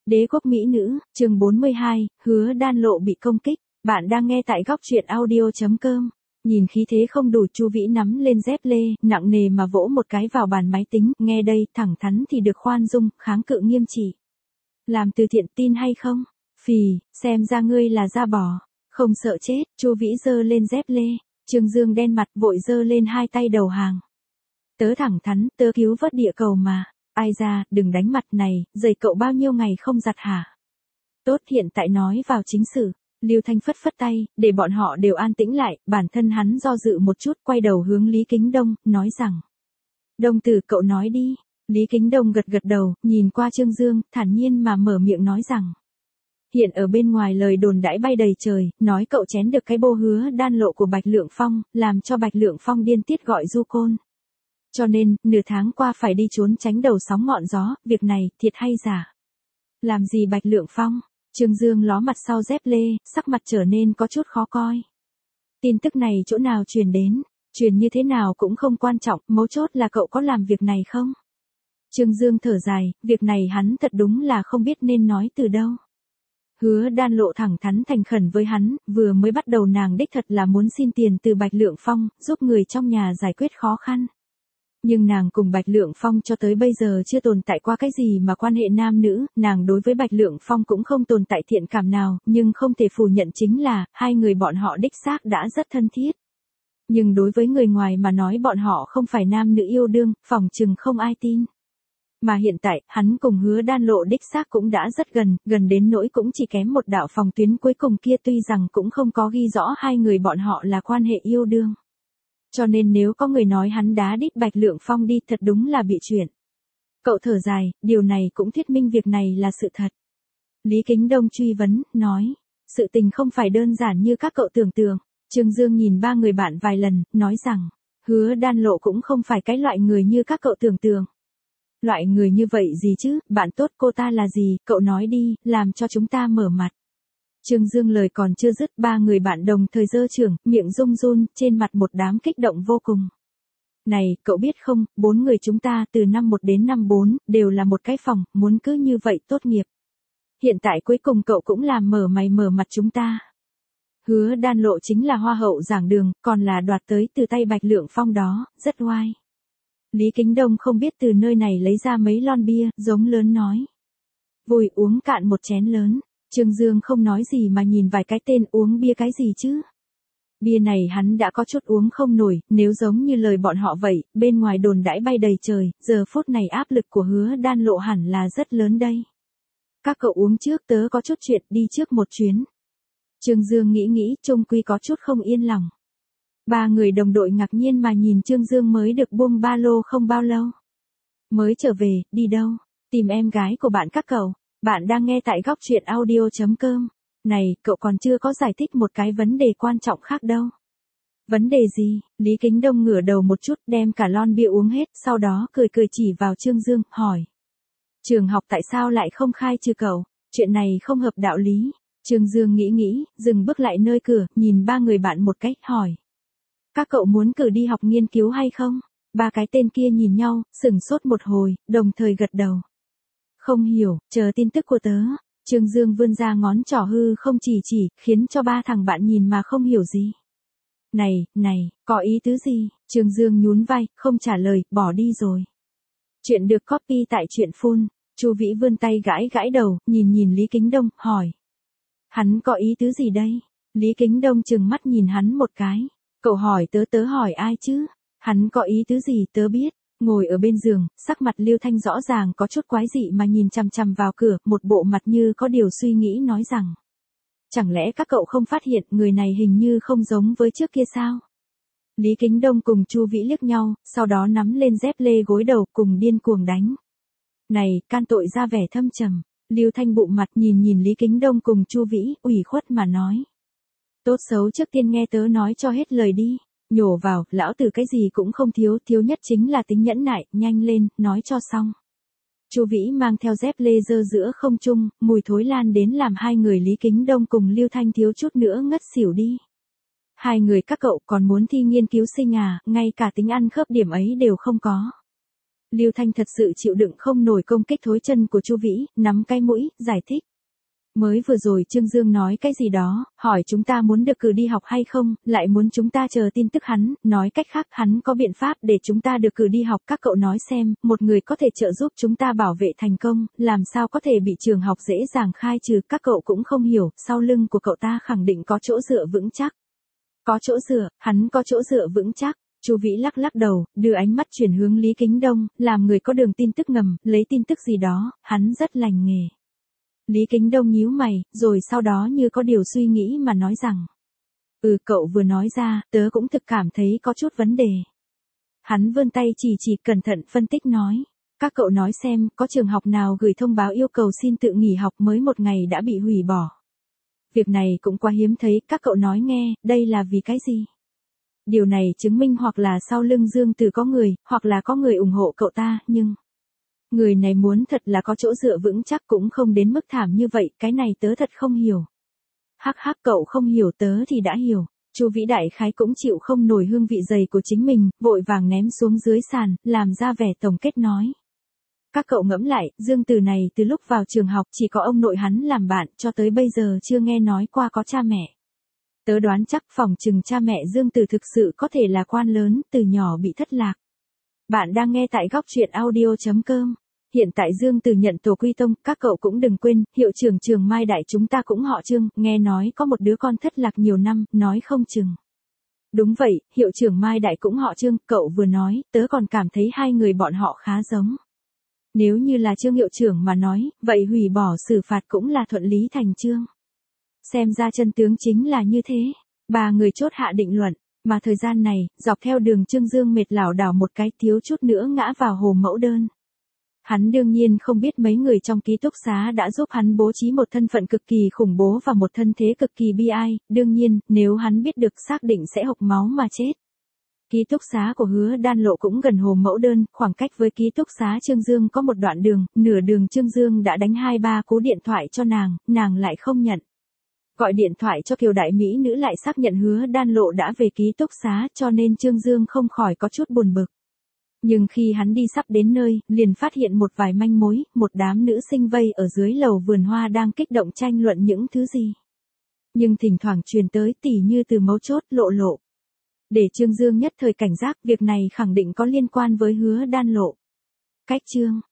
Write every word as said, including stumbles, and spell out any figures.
Đế quốc mỹ nữ, chương bốn mươi hai, Hứa Đan Lộ bị công kích. Bạn đang nghe tại góc truyện audio chấm com. Nhìn khí thế không đủ, Chu Vĩ nắm lên dép lê, nặng nề mà vỗ một cái vào bàn máy tính. Nghe đây, thẳng thắn thì được khoan dung, kháng cự nghiêm trị. Làm từ thiện tin hay không? Phì, xem ra ngươi là da bò. Không sợ chết, Chu Vĩ giơ lên dép lê. Trương Dương đen mặt vội giơ lên hai tay đầu hàng. Tớ thẳng thắn, tớ cứu vớt địa cầu mà. Ai ra, đừng đánh mặt này, giày cậu bao nhiêu ngày không giặt hả? Tốt, hiện tại nói vào chính sự. Lưu Thanh phất phất tay, để bọn họ đều an tĩnh lại, bản thân hắn do dự một chút, quay đầu hướng Lý Kính Đông, nói rằng. Đông tử, cậu nói đi. Lý Kính Đông gật gật đầu, nhìn qua Trương Dương, thản nhiên mà mở miệng nói rằng. Hiện ở bên ngoài lời đồn đãi bay đầy trời, nói cậu chén được cái bô Hứa Đan Lộ của Bạch Lượng Phong, làm cho Bạch Lượng Phong điên tiết gọi du côn. Cho nên, nửa tháng qua phải đi trốn tránh đầu sóng ngọn gió, việc này, thiệt hay giả? Làm gì Bạch Lượng Phong? Trương Dương ló mặt sau dép lê, sắc mặt trở nên có chút khó coi. Tin tức này chỗ nào truyền đến, truyền như thế nào cũng không quan trọng, mấu chốt là cậu có làm việc này không? Trương Dương thở dài, việc này hắn thật đúng là không biết nên nói từ đâu. Hứa Đan Lộ thẳng thắn thành khẩn với hắn, vừa mới bắt đầu nàng đích thật là muốn xin tiền từ Bạch Lượng Phong, giúp người trong nhà giải quyết khó khăn. Nhưng nàng cùng Bạch Lượng Phong cho tới bây giờ chưa tồn tại qua cái gì mà quan hệ nam nữ, nàng đối với Bạch Lượng Phong cũng không tồn tại thiện cảm nào, nhưng không thể phủ nhận chính là, hai người bọn họ đích xác đã rất thân thiết. Nhưng đối với người ngoài mà nói bọn họ không phải nam nữ yêu đương, phỏng chừng không ai tin. Mà hiện tại, hắn cùng Hứa Đan Lộ đích xác cũng đã rất gần, gần đến nỗi cũng chỉ kém một đạo phòng tuyến cuối cùng kia, tuy rằng cũng không có ghi rõ hai người bọn họ là quan hệ yêu đương. Cho nên nếu có người nói hắn đá đít Bạch Lượng Phong đi, thật đúng là bị chuyện. Cậu thở dài, điều này cũng thuyết minh việc này là sự thật. Lý Kính Đông truy vấn, nói, sự tình không phải đơn giản như các cậu tưởng tượng. Trương Dương nhìn ba người bạn vài lần, nói rằng, Hứa Đan Lộ cũng không phải cái loại người như các cậu tưởng tượng. Loại người như vậy gì chứ, bạn tốt cô ta là gì, cậu nói đi, làm cho chúng ta mở mặt. Trương Dương lời còn chưa dứt, ba người bạn đồng thời giơ trưởng, miệng run run, trên mặt một đám kích động vô cùng. Này, cậu biết không, bốn người chúng ta từ năm một đến năm bốn, đều là một cái phòng, muốn cứ như vậy tốt nghiệp. Hiện tại cuối cùng cậu cũng làm mở mày mở mặt chúng ta. Hứa Đan Lộ chính là hoa hậu giảng đường, còn là đoạt tới từ tay Bạch Lượng Phong đó, rất oai. Lý Kính Đông không biết từ nơi này lấy ra mấy lon bia, giống lớn nói. Vùi uống cạn một chén lớn. Trương Dương không nói gì mà nhìn vài cái tên, uống bia cái gì chứ? Bia này hắn đã có chút uống không nổi, nếu giống như lời bọn họ vậy, bên ngoài đồn đãi bay đầy trời, giờ phút này áp lực của Hứa Đan Lộ hẳn là rất lớn đây. Các cậu uống trước, tớ có chút chuyện, đi trước một chuyến. Trương Dương nghĩ nghĩ, chung quy có chút không yên lòng. Ba người đồng đội ngạc nhiên mà nhìn Trương Dương mới được buông ba lô không bao lâu. Mới trở về, đi đâu? Tìm em gái của bạn các cậu. Bạn đang nghe tại góc truyện audio chấm com. Này, cậu còn chưa có giải thích một cái vấn đề quan trọng khác đâu. Vấn đề gì? Lý Kính Đông ngửa đầu một chút, đem cả lon bia uống hết, sau đó cười cười chỉ vào Trương Dương, hỏi. Trường học tại sao lại không khai trừ cậu? Chuyện này không hợp đạo lý. Trương Dương nghĩ nghĩ, dừng bước lại nơi cửa, nhìn ba người bạn một cách, hỏi. Các cậu muốn cử đi học nghiên cứu hay không? Ba cái tên kia nhìn nhau, sửng sốt một hồi, đồng thời gật đầu. Không hiểu, chờ tin tức của tớ. Trương Dương vươn ra ngón trỏ hư không chỉ chỉ, khiến cho ba thằng bạn nhìn mà không hiểu gì. Này, này, có ý tứ gì? Trương Dương nhún vai, không trả lời, bỏ đi rồi. Chuyện được copy tại truyện phun. Chu Vĩ vươn tay gãi gãi đầu, nhìn nhìn Lý Kính Đông, hỏi. Hắn có ý tứ gì đây? Lý Kính Đông trừng mắt nhìn hắn một cái. Cậu hỏi tớ, tớ hỏi ai chứ? Hắn có ý tứ gì tớ biết. Ngồi ở bên giường, sắc mặt Lưu Thanh rõ ràng có chút quái dị mà nhìn chằm chằm vào cửa, một bộ mặt như có điều suy nghĩ nói rằng. Chẳng lẽ các cậu không phát hiện người này hình như không giống với trước kia sao? Lý Kính Đông cùng Chu Vĩ liếc nhau, sau đó nắm lên dép lê gối đầu cùng điên cuồng đánh. Này, can tội ra vẻ thâm trầm. Lưu Thanh bụng mặt nhìn nhìn Lý Kính Đông cùng Chu Vĩ, ủy khuất mà nói. Tốt xấu trước tiên nghe tớ nói cho hết lời đi. Nhổ vào, lão tử cái gì cũng không thiếu, thiếu nhất chính là tính nhẫn nại, nhanh lên, nói cho xong. Chu Vĩ mang theo dép lê dơ giữa không trung, mùi thối lan đến làm hai người Lý Kính Đông cùng Lưu Thanh thiếu chút nữa ngất xỉu đi. Hai người các cậu còn muốn thi nghiên cứu sinh à, ngay cả tính ăn khớp điểm ấy đều không có. Lưu Thanh thật sự chịu đựng không nổi công kích thối chân của Chu Vĩ, nắm cái mũi, giải thích. Mới vừa rồi Trương Dương nói cái gì đó, hỏi chúng ta muốn được cử đi học hay không, lại muốn chúng ta chờ tin tức hắn, nói cách khác hắn có biện pháp để chúng ta được cử đi học. Các cậu nói xem, một người có thể trợ giúp chúng ta bảo vệ thành công, làm sao có thể bị trường học dễ dàng khai trừ. Các cậu cũng không hiểu, sau lưng của cậu ta khẳng định có chỗ dựa vững chắc. Có chỗ dựa, hắn có chỗ dựa vững chắc. Chu Vĩ lắc lắc đầu, đưa ánh mắt chuyển hướng Lý Kính Đông, làm người có đường tin tức ngầm, lấy tin tức gì đó, hắn rất lành nghề. Lý Kính Đông nhíu mày, rồi sau đó như có điều suy nghĩ mà nói rằng. Ừ, cậu vừa nói ra, tớ cũng thực cảm thấy có chút vấn đề. Hắn vươn tay chỉ chỉ cẩn thận phân tích nói. Các cậu nói xem, có trường học nào gửi thông báo yêu cầu xin tự nghỉ học mới một ngày đã bị hủy bỏ. Việc này cũng quá hiếm thấy, các cậu nói nghe, đây là vì cái gì? Điều này chứng minh hoặc là sau lưng Dương Từ có người, hoặc là có người ủng hộ cậu ta, nhưng... Người này muốn thật là có chỗ dựa vững chắc cũng không đến mức thảm như vậy, cái này tớ thật không hiểu. Hắc hắc, cậu không hiểu, tớ thì đã hiểu. Chu Vĩ đại khái cũng chịu không nổi hương vị dày của chính mình, vội vàng ném xuống dưới sàn, làm ra vẻ tổng kết nói. Các cậu ngẫm lại, Dương Từ này từ lúc vào trường học chỉ có ông nội hắn làm bạn, cho tới bây giờ chưa nghe nói qua có cha mẹ. Tớ đoán chắc phòng chừng cha mẹ Dương Từ thực sự có thể là quan lớn, từ nhỏ bị thất lạc. Bạn đang nghe tại góc truyện audio chấm com. Hiện tại Dương Từ nhận tổ quy tông, các cậu cũng đừng quên, hiệu trưởng trường Mai Đại chúng ta cũng họ Trương, nghe nói có một đứa con thất lạc nhiều năm, nói không chừng. Đúng vậy, hiệu trưởng Mai Đại cũng họ Trương, cậu vừa nói, tớ còn cảm thấy hai người bọn họ khá giống. Nếu như là Trương hiệu trưởng mà nói, vậy hủy bỏ xử phạt cũng là thuận lý thành chương. Xem ra chân tướng chính là như thế. Ba người chốt hạ định luận. Mà thời gian này, dọc theo đường Trương Dương mệt lảo đảo một cái, thiếu chút nữa ngã vào hồ mẫu đơn. Hắn đương nhiên không biết mấy người trong ký túc xá đã giúp hắn bố trí một thân phận cực kỳ khủng bố và một thân thế cực kỳ bi ai, đương nhiên, nếu hắn biết được xác định sẽ hộc máu mà chết. Ký túc xá của Hứa Đan Lộ cũng gần hồ mẫu đơn, khoảng cách với ký túc xá Trương Dương có một đoạn đường, nửa đường Trương Dương đã đánh hai ba cú điện thoại cho nàng, nàng lại không nhận. Gọi điện thoại cho Kiều đại mỹ nữ lại xác nhận Hứa Đan Lộ đã về ký túc xá, cho nên Trương Dương không khỏi có chút buồn bực. Nhưng khi hắn đi sắp đến nơi, liền phát hiện một vài manh mối, một đám nữ sinh vây ở dưới lầu vườn hoa đang kích động tranh luận những thứ gì. Nhưng thỉnh thoảng truyền tới tỉ như từ mấu chốt lộ lộ. Để Trương Dương nhất thời cảnh giác, việc này khẳng định có liên quan với Hứa Đan Lộ. Cách chương